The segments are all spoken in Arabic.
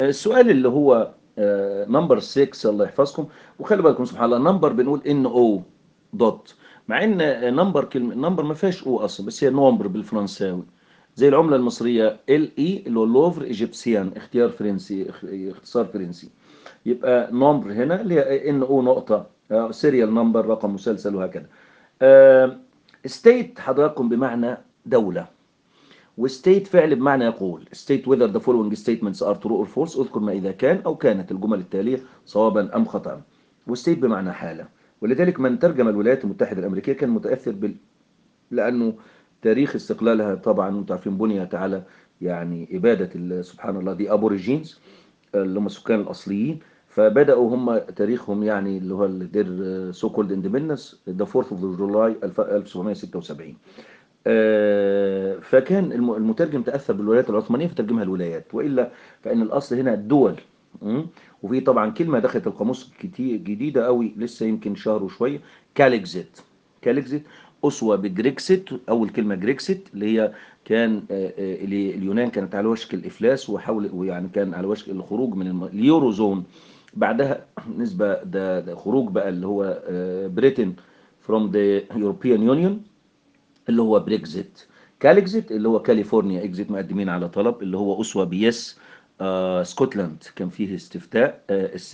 السؤال اللي هو نمبر 6 الله يحفظكم. وخلي بالكم سبحان الله، نمبر بنقول ان او دوت، مع ان نمبر كلمه نمبر ما فيهاش او اصلا، بس هي نومبر بالفرنساوي. زي العمله المصريه ال اي اللي هو لوفر ايجيبسيان، اختيار فرنسي، اختصار فرنسي. يبقى نومبر هنا اللي هي ان او نقطه، سيريال نمبر، رقم مسلسل، وهكذا. ستيت حضراتكم بمعنى دوله، وستيت فعل بمعنى يقول. state whether the following statements are true or false، اذكر ما إذا كان أو كانت الجمل التالية صوابا أم خطأ. وستيت بمعنى حالة. ولذلك من ترجم الولايات المتحدة الأمريكية كان متأثر لأنه تاريخ استقلالها طبعا انتم عارفين بنيت على يعني إبادة سبحان الله دي أبوريجينز، اللي هم السكان الأصليين. فبدأوا هم تاريخهم يعني اللي هو their so called independence the 4th of July 1776. فكان المترجم تأثر بالولايات العثمانية فترجمها الولايات، وإلا فإن الأصل هنا الدول. م? وفي طبعا كلمة دخلت القاموس كتير جديدة قوي لسه يمكن شهر وشوية، كاليكزيت. كاليكزيت أسوة بجريكسيت، أول كلمة جريكسيت اللي هي كان اليونان كانت على وشك الإفلاس، ويعني كان على وشك الخروج من اليورو زون. بعدها نسبة ده خروج بقى اللي هو بريتن from the European Union اللي هو بريكزيت. كاليكزيت اللي هو كاليفورنيا اكزيت، مقدمين على طلب، اللي هو أسوة بيس. اسكتلاند كان فيه استفتاء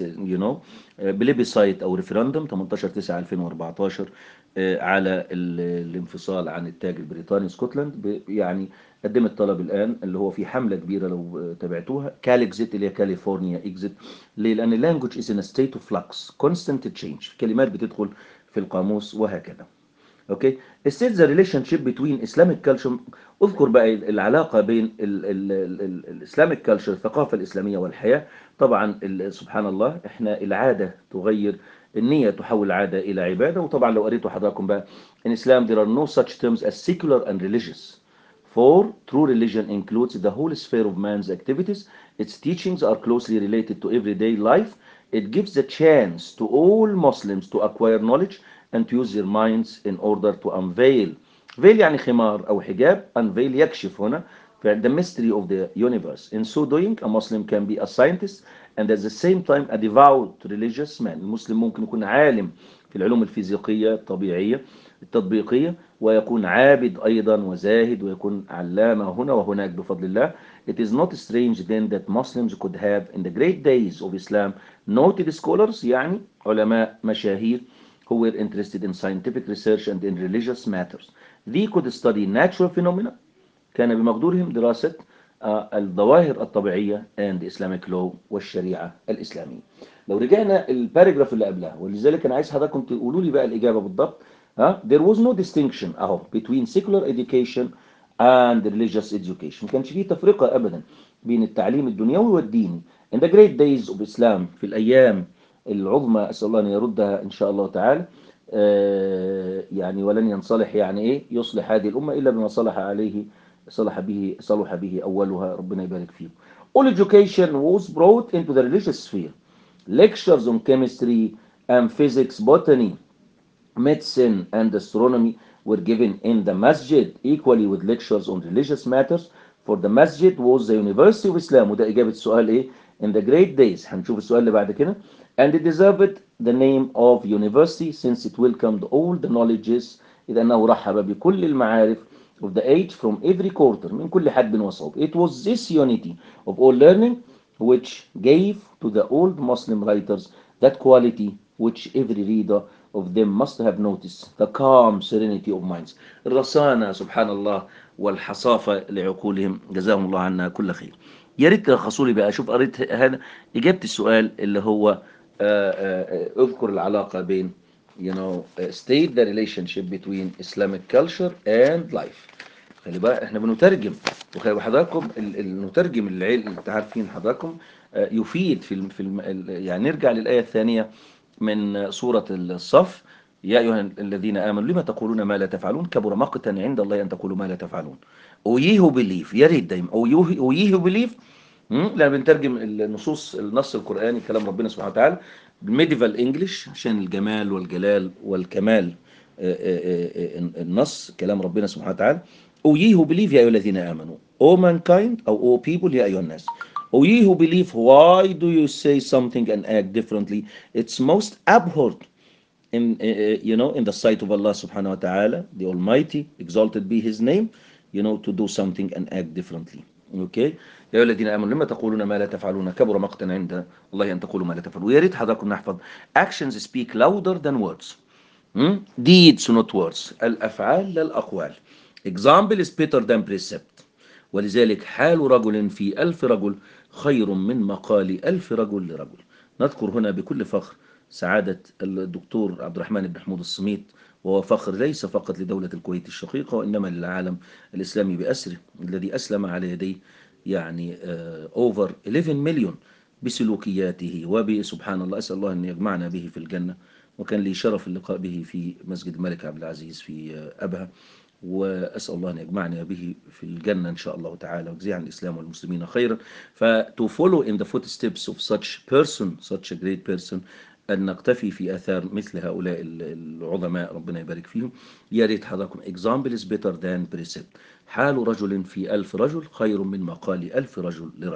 بليبيسايت او ريفراندوم 18/9/2014 على الانفصال عن التاج البريطاني. اسكتلاند يعني قدمت طلب الان، اللي هو في حمله كبيره لو تابعتوها. كاليكزيت اللي هي كاليفورنيا اكزيت. ليه؟ لان اللانجوج از ان ستيت اوف فلكس كونستانت تشينج، كلمات بتدخل في القاموس وهكذا. اوكي. state the relationship between Islamic culture. اذكر بقى العلاقة بين الاسلامك كالتشر، الثقافة الإسلامية والحياة. طبعا سبحان الله احنا العادة تغير، النية تحول العادة إلى عبادة. وطبعا لو قريتوا حضراتكم بقى in Islam there are no such terms as secular and religious. For true religion includes the whole sphere of man's activities. Its teachings are closely related to everyday life. It gives the chance to all Muslims to acquire knowledge and to use their minds in order to unveil. veil يعني خمار أو حجاب. unveil يكشف هنا. The mystery of the universe. In so doing, a Muslim can be a scientist and at the same time a devout religious man. المسلم ممكن يكون عالم في العلوم الفيزيقية الطبيعية التطبيقية، ويكون عابد أيضا وزاهد، ويكون علامة هنا وهناك بفضل الله. It is not strange then that Muslims could have in the great days of Islam noted scholars، يعني علماء مشاهير who were interested in scientific research and in religious matters. They could study natural phenomena، كان بمقدورهم دراسة الظواهر الطبيعية and Islamic law والشريعة الإسلامية. لو رجعنا الباراجراف اللي قبلها، ولذلك أنا عايز حضراتكم تقولوا لي بقى الإجابة بالضبط. there was no distinction أهو between secular education and religious education. ما كانش فيه تفرقة أبدا بين التعليم الدنيوي والديني. in the great days of Islam، في الأيام العظمى، أسأل الله أن يردها إن شاء الله تعالى. يعني ولن ينصلح يعني إيه يصلح هذه الأمة إلا بما صلح به أولها. ربنا يبارك فيهم. All education was brought into the religious sphere. Lectures on chemistry and physics, botany, medicine and astronomy were given in the masjid equally with lectures on religious matters. For the masjid was the University of Islam. وده إجابة السؤال إيه؟ In the great days. هنشوف السؤال اللي بعد كده. And it deserved the name of university since it welcomed all the knowledges، إذا أنه رحب بكل المعارف of the age from every quarter، من كل حد وصوب. It was this unity of all learning which gave to the old Muslim writers that quality which every reader of them must have noticed, the calm serenity of minds. الرصانة سبحان الله والحصافة لعقولهم، جزاهم الله عنا كل خير. يا ريت تلخصوا لي بقى، شوف قريت هذا إجابة السؤال اللي هو اذكر العلاقة بين state the relationship between Islamic culture and life. خلي بقى احنا بنترجم، وخلي حضراتكم المترجم العلم انت عارفين حضراتكم يفيد يعني نرجع للآية الثانية من سورة الصف. يا أيها الذين آمنوا لما تقولون ما لا تفعلون كبر مقتا عند الله أن تقولوا ما لا تفعلون. ويه بليف، يا ريت دايما ويه بليف. لما بنترجم النص القرآني كلام ربنا سبحانه وتعالى بالميديفال انجلش عشان الجمال والجلال والكمال. النص كلام ربنا سبحانه وتعالى. ويه بليف يا أيها الذين آمنوا، او mankind أو او people يا أيها الناس. O ye who believe, why do you say something and act differently? It's most abhorred in in the sight of Allah subhanahu wa ta'ala, the Almighty, exalted be His name, to do something and act differently. Okay. يا أيها الذين آمنوا لما تقولون ما لا تفعلون كبر مقتا عند الله أن تقولوا ما لا تفعلون. ويا ريت حضراتكم نحفظ actions speak louder than words. deeds not words. الأفعال لا الأقوال. example is better than precept. ولذلك حال رجل في 1000 رجل خير من مقال 1000 رجل لرجل. نذكر هنا بكل فخر سعادة الدكتور عبد الرحمن بن حمود الصميت، وهو فخر ليس فقط لدولة الكويت الشقيقة وإنما للعالم الإسلامي بأسره، الذي أسلم على يديه يعني over 11 مليون بسلوكياته وبسبحان الله. أسأل الله أن يجمعنا به في الجنة، وكان لي شرف اللقاء به في مسجد الملك عبد العزيز في أبها، وأسأل الله أن يجمعنا به في الجنة إن شاء الله تعالى ويجزي عن الإسلام والمسلمين خيرا. to follow in the footsteps of such person, such a great person، أن نقتفي في آثار مثل هؤلاء العظماء ربنا يبارك فيهم. يا ريت حضراتكم example is better than precept. حال رجل في 1000 رجل خير من مقال 1000 رجل لرجل.